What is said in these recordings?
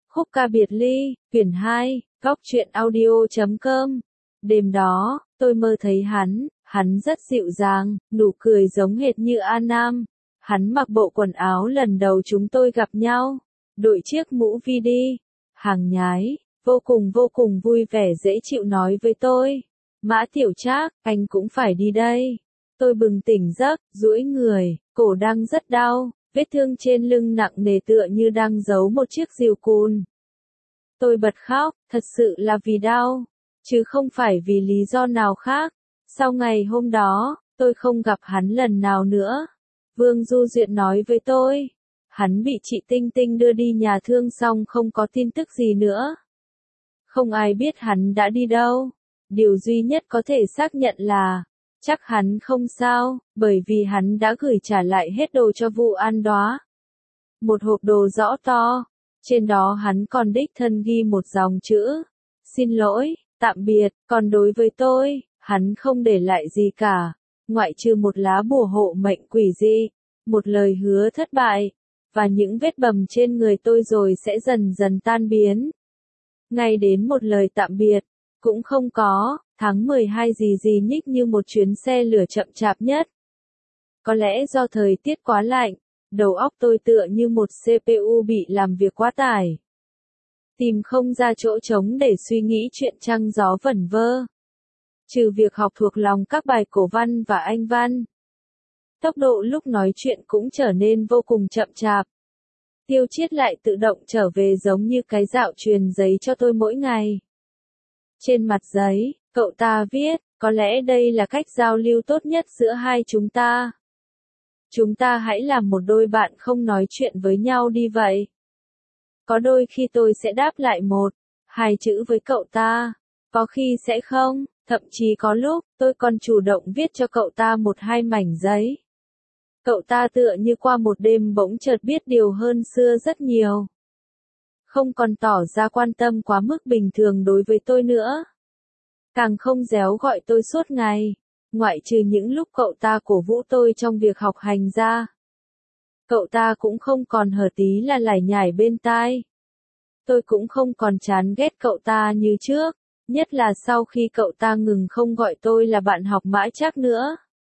Khúc ca biệt ly, quyển 2, góc truyện audio.com. Đêm đó, tôi mơ thấy hắn rất dịu dàng, nụ cười giống hệt như A Nam. Hắn mặc bộ quần áo lần đầu chúng tôi gặp nhau, đội chiếc mũ vi đi, hàng nhái, vô cùng vui vẻ dễ chịu nói với tôi. Mã Tiểu Trác, anh cũng phải đi đây. Tôi bừng tỉnh giấc, duỗi người, cổ đang rất đau, vết thương trên lưng nặng nề tựa như đang giấu một chiếc rìu cùn. Tôi bật khóc, thật sự là vì đau, chứ không phải vì lý do nào khác. Sau ngày hôm đó, tôi không gặp hắn lần nào nữa. Vương Du Duyệt nói với tôi, hắn bị chị Tinh Tinh đưa đi nhà thương xong không có tin tức gì nữa. Không ai biết hắn đã đi đâu. Điều duy nhất có thể xác nhận là, chắc hắn không sao, bởi vì hắn đã gửi trả lại hết đồ cho Vu An Đóa. Một hộp đồ rõ to, trên đó hắn còn đích thân ghi một dòng chữ, xin lỗi, tạm biệt, còn đối với tôi, hắn không để lại gì cả, ngoại trừ một lá bùa hộ mệnh quỷ dị, một lời hứa thất bại, và những vết bầm trên người tôi rồi sẽ dần dần tan biến. Ngay đến một lời tạm biệt, cũng không có. Tháng 12 gì nhích như một chuyến xe lửa chậm chạp nhất. Có lẽ do thời tiết quá lạnh, đầu óc tôi tựa như một CPU bị làm việc quá tải. Tìm không ra chỗ trống để suy nghĩ chuyện trăng gió vẩn vơ. Trừ việc học thuộc lòng các bài cổ văn và Anh văn. Tốc độ lúc nói chuyện cũng trở nên vô cùng chậm chạp. Tiêu Chiết lại tự động trở về giống như cái dạo truyền giấy cho tôi mỗi ngày. Trên mặt giấy, cậu ta viết, có lẽ đây là cách giao lưu tốt nhất giữa hai chúng ta. Chúng ta hãy làm một đôi bạn không nói chuyện với nhau đi vậy. Có đôi khi tôi sẽ đáp lại một, hai chữ với cậu ta, có khi sẽ không, thậm chí có lúc, tôi còn chủ động viết cho cậu ta một hai mảnh giấy. Cậu ta tựa như qua một đêm bỗng chợt biết điều hơn xưa rất nhiều. Không còn tỏ ra quan tâm quá mức bình thường đối với tôi nữa. Càng không réo gọi tôi suốt ngày, ngoại trừ những lúc cậu ta cổ vũ tôi trong việc học hành ra. Cậu ta cũng không còn hở tí là lải nhải bên tai. Tôi cũng không còn chán ghét cậu ta như trước, nhất là sau khi cậu ta ngừng không gọi tôi là bạn học Mã Trác nữa.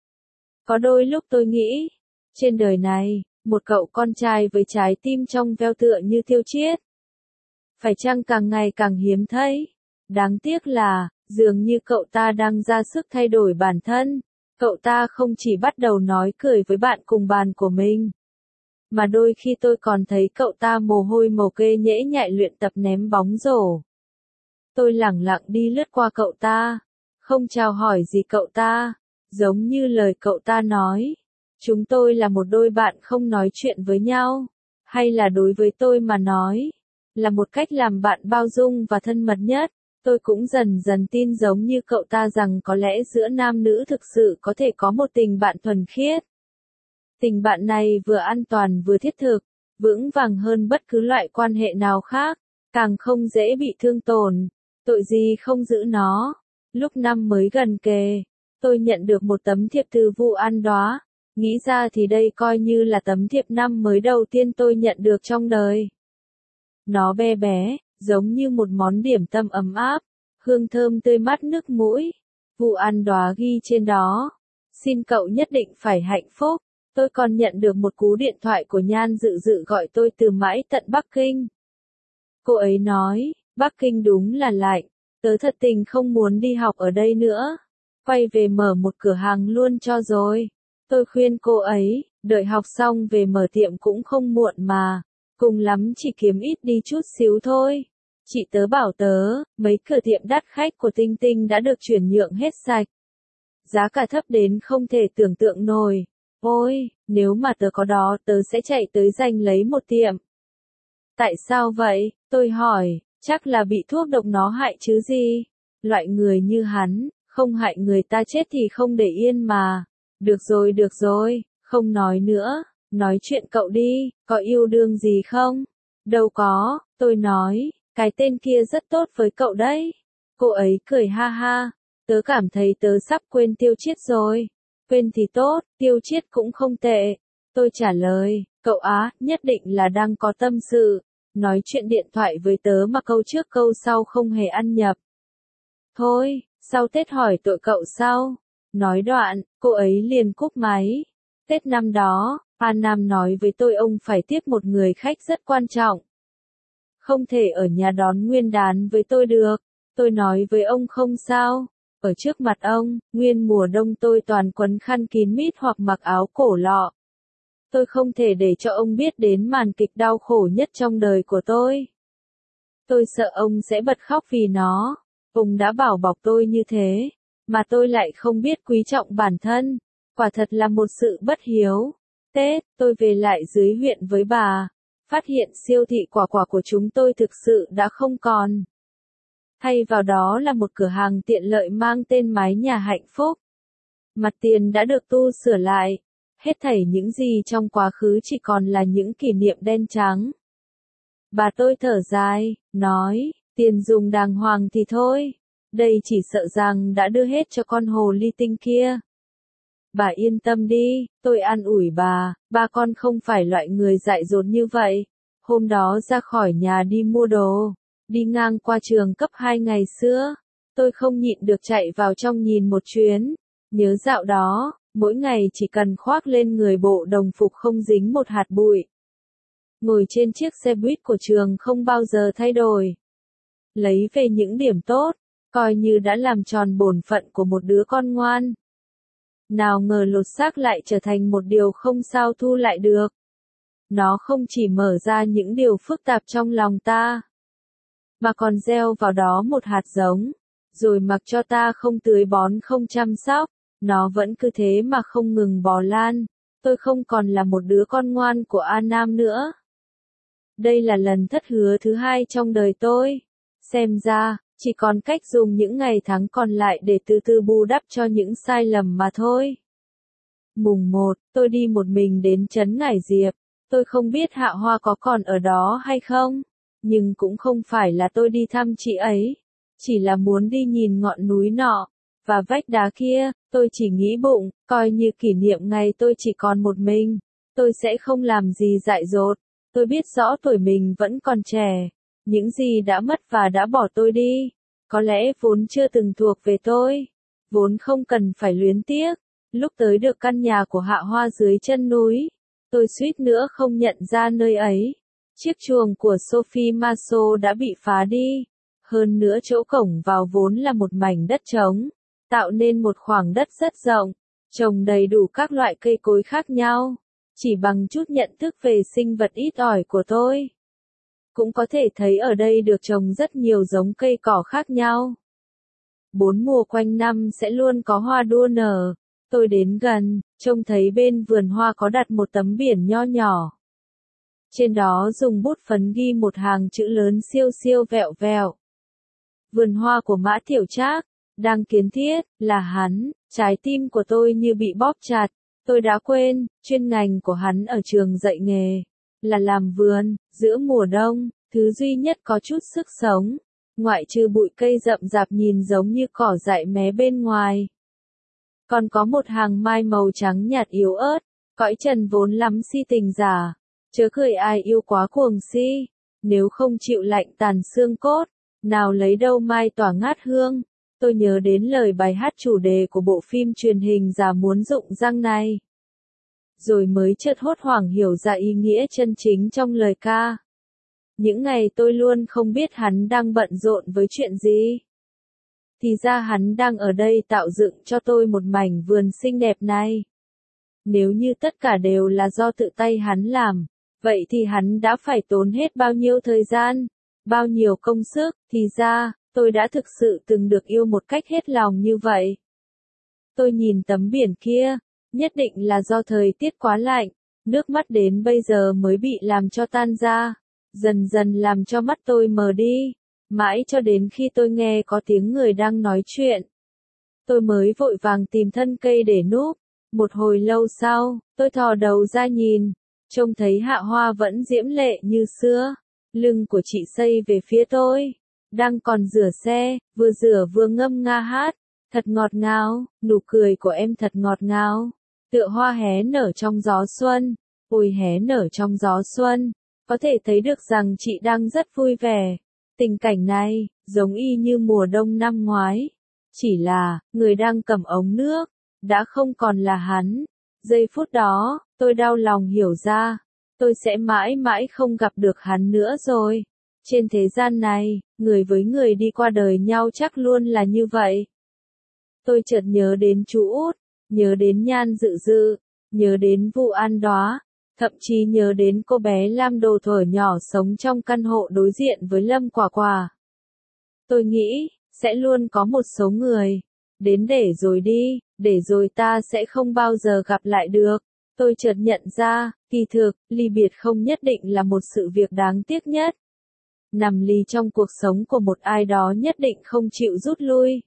Có đôi lúc tôi nghĩ, trên đời này, một cậu con trai với trái tim trong veo tựa như Tiêu Chiết, phải chăng càng ngày càng hiếm thấy. Đáng tiếc là, dường như cậu ta đang ra sức thay đổi bản thân. Cậu ta không chỉ bắt đầu nói cười với bạn cùng bàn của mình, mà đôi khi tôi còn thấy cậu ta mồ hôi mồ kê nhễ nhại luyện tập ném bóng rổ. Tôi lẳng lặng đi lướt qua cậu ta, không chào hỏi gì cậu ta, giống như lời cậu ta nói. Chúng tôi là một đôi bạn không nói chuyện với nhau, hay là đối với tôi mà nói, là một cách làm bạn bao dung và thân mật nhất. Tôi cũng dần dần tin giống như cậu ta rằng có lẽ giữa nam nữ thực sự có thể có một tình bạn thuần khiết. Tình bạn này vừa an toàn vừa thiết thực, vững vàng hơn bất cứ loại quan hệ nào khác, càng không dễ bị thương tổn. Tội gì không giữ nó. Lúc năm mới gần kề, tôi nhận được một tấm thiệp từ Vu An Đóa. Nghĩ ra thì đây coi như là tấm thiệp năm mới đầu tiên tôi nhận được trong đời. Nó bé bé, giống như một món điểm tâm ấm áp, hương thơm tươi mát nước mũi. Vu An Đóa ghi trên đó, xin cậu nhất định phải hạnh phúc. Tôi còn nhận được một cú điện thoại của Nhan Dự Dự gọi tôi từ mãi tận Bắc Kinh. Cô ấy nói, Bắc Kinh đúng là lạnh, tớ thật tình không muốn đi học ở đây nữa. Quay về mở một cửa hàng luôn cho rồi. Tôi khuyên cô ấy, đợi học xong về mở tiệm cũng không muộn mà, cùng lắm chỉ kiếm ít đi chút xíu thôi. Chị tớ bảo tớ, mấy cửa tiệm đắt khách của Tinh Tinh đã được chuyển nhượng hết sạch. Giá cả thấp đến không thể tưởng tượng nổi. Ôi, nếu mà tớ có đó tớ sẽ chạy tới giành lấy một tiệm. Tại sao vậy? Tôi hỏi, chắc là bị thuốc độc nó hại chứ gì? Loại người như hắn, không hại người ta chết thì không để yên mà. Được rồi, không nói nữa, nói chuyện cậu đi, có yêu đương gì không? Đâu có, tôi nói, cái tên kia rất tốt với cậu đấy. Cô ấy cười ha ha, tớ cảm thấy tớ sắp quên Tiêu Chiết rồi. Quên thì tốt, Tiêu Chiết cũng không tệ. Tôi trả lời, cậu á, nhất định là đang có tâm sự. nói chuyện điện thoại với tớ mà câu trước câu sau không hề ăn nhập. Thôi, sau Tết hỏi tội cậu sau. Nói đoạn, cô ấy liền cúp máy. Tết năm đó, A Nam nói với tôi ông phải tiếp một người khách rất quan trọng. Không thể ở nhà đón Nguyên đán với tôi được. Tôi nói với ông không sao. Ở trước mặt ông, nguyên mùa đông tôi toàn quấn khăn kín mít hoặc mặc áo cổ lọ. Tôi không thể để cho ông biết đến màn kịch đau khổ nhất trong đời của tôi. Tôi sợ ông sẽ bật khóc vì nó. Ông đã bảo bọc tôi như thế, mà tôi lại không biết quý trọng bản thân. Quả thật là một sự bất hiếu. Tết, tôi về lại dưới huyện với bà. Phát hiện siêu thị quả quả của chúng tôi thực sự đã không còn. Thay vào đó là một cửa hàng tiện lợi mang tên Mái Nhà Hạnh Phúc. Mặt tiền đã được tu sửa lại. Hết thảy những gì trong quá khứ chỉ còn là những kỷ niệm đen trắng. Bà tôi thở dài, nói, tiền dùng đàng hoàng thì thôi. Đây chỉ sợ rằng đã đưa hết cho con hồ ly tinh kia. Bà yên tâm đi, tôi an ủi bà con không phải loại người dại dột như vậy. Hôm đó ra khỏi nhà đi mua đồ, đi ngang qua trường cấp 2 ngày xưa, tôi không nhịn được chạy vào trong nhìn một chuyến. Nhớ dạo đó, mỗi ngày chỉ cần khoác lên người bộ đồng phục không dính một hạt bụi. Ngồi trên chiếc xe buýt của trường không bao giờ thay đổi. Lấy về những điểm tốt, coi như đã làm tròn bổn phận của một đứa con ngoan. Nào ngờ lột xác lại trở thành một điều không sao thu lại được. Nó không chỉ mở ra những điều phức tạp trong lòng ta, mà còn gieo vào đó một hạt giống, rồi mặc cho ta không tưới bón không chăm sóc, nó vẫn cứ thế mà không ngừng bò lan. Tôi không còn là một đứa con ngoan của A Nam nữa. Đây là lần thất hứa thứ 2 trong đời tôi. Xem ra, chỉ còn cách dùng những ngày tháng còn lại để từ từ bù đắp cho những sai lầm mà thôi. Mùng 1, tôi đi một mình đến trấn Ngải Diệp. Tôi không biết Hạ Hoa có còn ở đó hay không, nhưng cũng không phải là tôi đi thăm chị ấy. Chỉ là muốn đi nhìn ngọn núi nọ, và vách đá kia. Tôi chỉ nghĩ bụng, coi như kỷ niệm ngày tôi chỉ còn một mình. Tôi sẽ không làm gì dại dột. Tôi biết rõ tuổi mình vẫn còn trẻ. Những gì đã mất và đã bỏ tôi đi, có lẽ vốn chưa từng thuộc về tôi. Vốn không cần phải luyến tiếc. Lúc tới được căn nhà của Hạ Hoa dưới chân núi, tôi suýt nữa không nhận ra nơi ấy. Chiếc chuồng của Sophie Marceau đã bị phá đi. Hơn nữa chỗ cổng vào vốn là một mảnh đất trống, tạo nên một khoảng đất rất rộng, trồng đầy đủ các loại cây cối khác nhau. Chỉ bằng chút nhận thức về sinh vật ít ỏi của tôi, cũng có thể thấy ở đây được trồng rất nhiều giống cây cỏ khác nhau. 4 mùa quanh năm sẽ luôn có hoa đua nở. Tôi đến gần, trông thấy bên vườn hoa có đặt một tấm biển nho nhỏ. Trên đó dùng bút phấn ghi một hàng chữ lớn siêu siêu vẹo vẹo. Vườn hoa của Mã Tiểu Trác, đang kiến thiết, là hắn. Trái tim của tôi như bị bóp chặt. Tôi đã quên, chuyên ngành của hắn ở trường dạy nghề là làm vườn. Giữa mùa đông, thứ duy nhất có chút sức sống, ngoại trừ bụi cây rậm rạp nhìn giống như cỏ dại mé bên ngoài, còn có một hàng mai màu trắng nhạt yếu ớt. Cõi trần vốn lắm si tình giả, chớ cười ai yêu quá cuồng si. Nếu không chịu lạnh tàn xương cốt, nào lấy đâu mai tỏa ngát hương. Tôi nhớ đến lời bài hát chủ đề của bộ phim truyền hình Già Muốn Rụng Răng này, rồi mới chợt hốt hoảng hiểu ra ý nghĩa chân chính trong lời ca. Những ngày tôi luôn không biết hắn đang bận rộn với chuyện gì, thì ra hắn đang ở đây tạo dựng cho tôi một mảnh vườn xinh đẹp này. Nếu như tất cả đều là do tự tay hắn làm, vậy thì hắn đã phải tốn hết bao nhiêu thời gian, bao nhiêu công sức. Thì ra, tôi đã thực sự từng được yêu một cách hết lòng như vậy. Tôi nhìn tấm biển kia, nhất định là do thời tiết quá lạnh, nước mắt đến bây giờ mới bị làm cho tan ra, dần dần làm cho mắt tôi mờ đi, mãi cho đến khi tôi nghe có tiếng người đang nói chuyện. Tôi mới vội vàng tìm thân cây để núp. Một hồi lâu sau, tôi thò đầu ra nhìn, trông thấy Hạ Hoa vẫn diễm lệ như xưa. Lưng của chị xây về phía tôi, đang còn rửa xe, vừa rửa vừa ngâm nga hát. Thật ngọt ngào, nụ cười của em thật ngọt ngào, tựa hoa hé nở trong gió xuân. Ôi hé nở trong gió xuân, có thể thấy được rằng chị đang rất vui vẻ. Tình cảnh này, giống y như mùa đông năm ngoái. Chỉ là, người đang cầm ống nước, đã không còn là hắn. Giây phút đó, tôi đau lòng hiểu ra, tôi sẽ mãi mãi không gặp được hắn nữa rồi. Trên thế gian này, người với người đi qua đời nhau chắc luôn là như vậy. Tôi chợt nhớ đến chú Út, nhớ đến Nhan Dự Dự, nhớ đến Vu An Đóa, thậm chí nhớ đến cô bé Lam Đồ thuở nhỏ sống trong căn hộ đối diện với Lâm Quả Quả. Tôi nghĩ, sẽ luôn có một số người, đến để rồi đi, để rồi ta sẽ không bao giờ gặp lại được. Tôi chợt nhận ra, kỳ thực, ly biệt không nhất định là một sự việc đáng tiếc nhất. Nằm lì trong cuộc sống của một ai đó nhất định không chịu rút lui.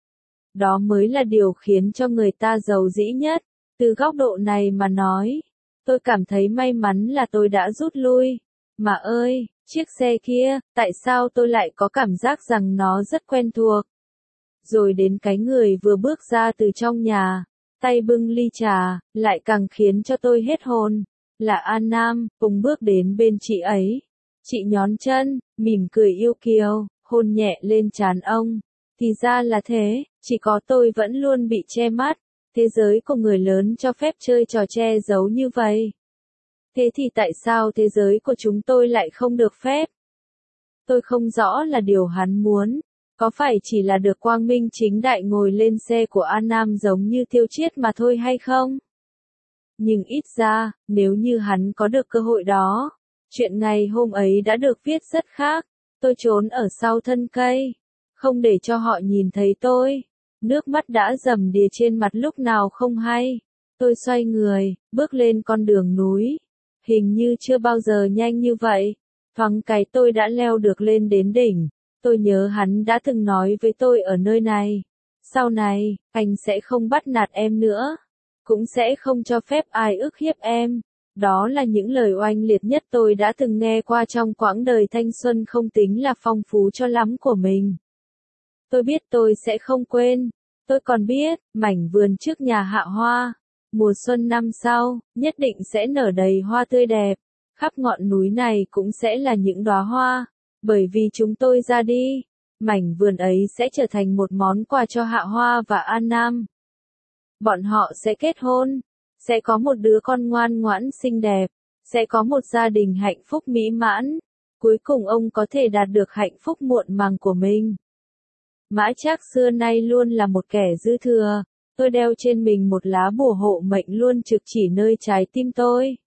Đó mới là điều khiến cho người ta giàu dĩ nhất. Từ góc độ này mà nói, tôi cảm thấy may mắn là tôi đã rút lui. Mà ơi, chiếc xe kia, tại sao tôi lại có cảm giác rằng nó rất quen thuộc? Rồi đến cái người vừa bước ra từ trong nhà, tay bưng ly trà, lại càng khiến cho tôi hết hồn. Là An Nam, cùng bước đến bên chị ấy. Chị nhón chân, mỉm cười yêu kiều, hôn nhẹ lên trán ông. Thì ra là thế, chỉ có tôi vẫn luôn bị che mắt. Thế giới của người lớn cho phép chơi trò che giấu như vậy. Thế thì tại sao thế giới của chúng tôi lại không được phép? Tôi không rõ là điều hắn muốn. Có phải chỉ là được quang minh chính đại ngồi lên xe của An Nam giống như Tiêu Chiết mà thôi hay không? Nhưng ít ra, nếu như hắn có được cơ hội đó, chuyện ngày hôm ấy đã được viết rất khác. Tôi trốn ở sau thân cây, không để cho họ nhìn thấy tôi. Nước mắt đã rầm đìa trên mặt lúc nào không hay. Tôi xoay người, bước lên con đường núi. Hình như chưa bao giờ nhanh như vậy. Thoáng cái tôi đã leo được lên đến đỉnh. Tôi nhớ hắn đã từng nói với tôi ở nơi này. Sau này, anh sẽ không bắt nạt em nữa. Cũng sẽ không cho phép ai ức hiếp em. Đó là những lời oanh liệt nhất tôi đã từng nghe qua trong quãng đời thanh xuân không tính là phong phú cho lắm của mình. Tôi biết tôi sẽ không quên. Tôi còn biết, mảnh vườn trước nhà Hạ Hoa, mùa xuân năm sau, nhất định sẽ nở đầy hoa tươi đẹp. Khắp ngọn núi này cũng sẽ là những đóa hoa. Bởi vì chúng tôi ra đi, mảnh vườn ấy sẽ trở thành một món quà cho Hạ Hoa và An Nam. Bọn họ sẽ kết hôn, sẽ có một đứa con ngoan ngoãn xinh đẹp, sẽ có một gia đình hạnh phúc mỹ mãn. Cuối cùng ông có thể đạt được hạnh phúc muộn màng của mình. Mã Trác xưa nay luôn là một kẻ dư thừa. Tôi đeo trên mình một lá bùa hộ mệnh luôn trực chỉ nơi trái tim tôi.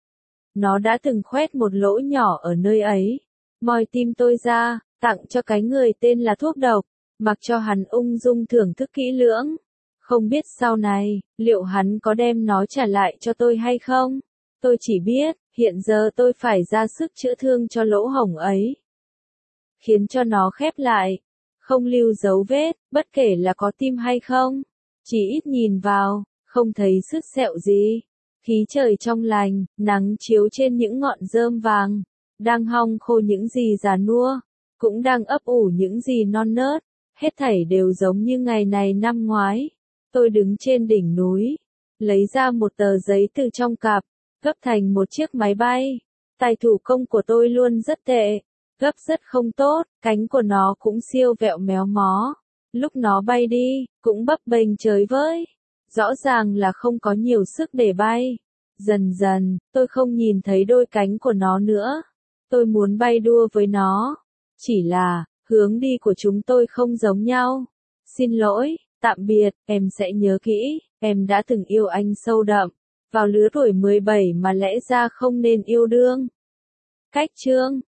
Nó đã từng khoét một lỗ nhỏ ở nơi ấy, moi tim tôi ra, tặng cho cái người tên là thuốc độc, mặc cho hắn ung dung thưởng thức kỹ lưỡng. Không biết sau này, liệu hắn có đem nó trả lại cho tôi hay không? Tôi chỉ biết, hiện giờ tôi phải ra sức chữa thương cho lỗ hổng ấy. Khiến cho nó khép lại. Không lưu dấu vết, bất kể là có tim hay không. Chỉ ít nhìn vào, không thấy sứt sẹo gì. Khí trời trong lành, nắng chiếu trên những ngọn rơm vàng. Đang hong khô những gì già nua. Cũng đang ấp ủ những gì non nớt. Hết thảy đều giống như ngày này năm ngoái. Tôi đứng trên đỉnh núi. Lấy ra một tờ giấy từ trong cặp. Gấp thành một chiếc máy bay. Tài thủ công của tôi luôn rất tệ. Gấp rất không tốt, cánh của nó cũng siêu vẹo méo mó. Lúc nó bay đi, cũng bấp bênh trời với. Rõ ràng là không có nhiều sức để bay. Dần dần, tôi không nhìn thấy đôi cánh của nó nữa. Tôi muốn bay đua với nó. Chỉ là, hướng đi của chúng tôi không giống nhau. Xin lỗi, tạm biệt, em sẽ nhớ kỹ, em đã từng yêu anh sâu đậm. Vào lứa tuổi 17 mà lẽ ra không nên yêu đương. Cách chương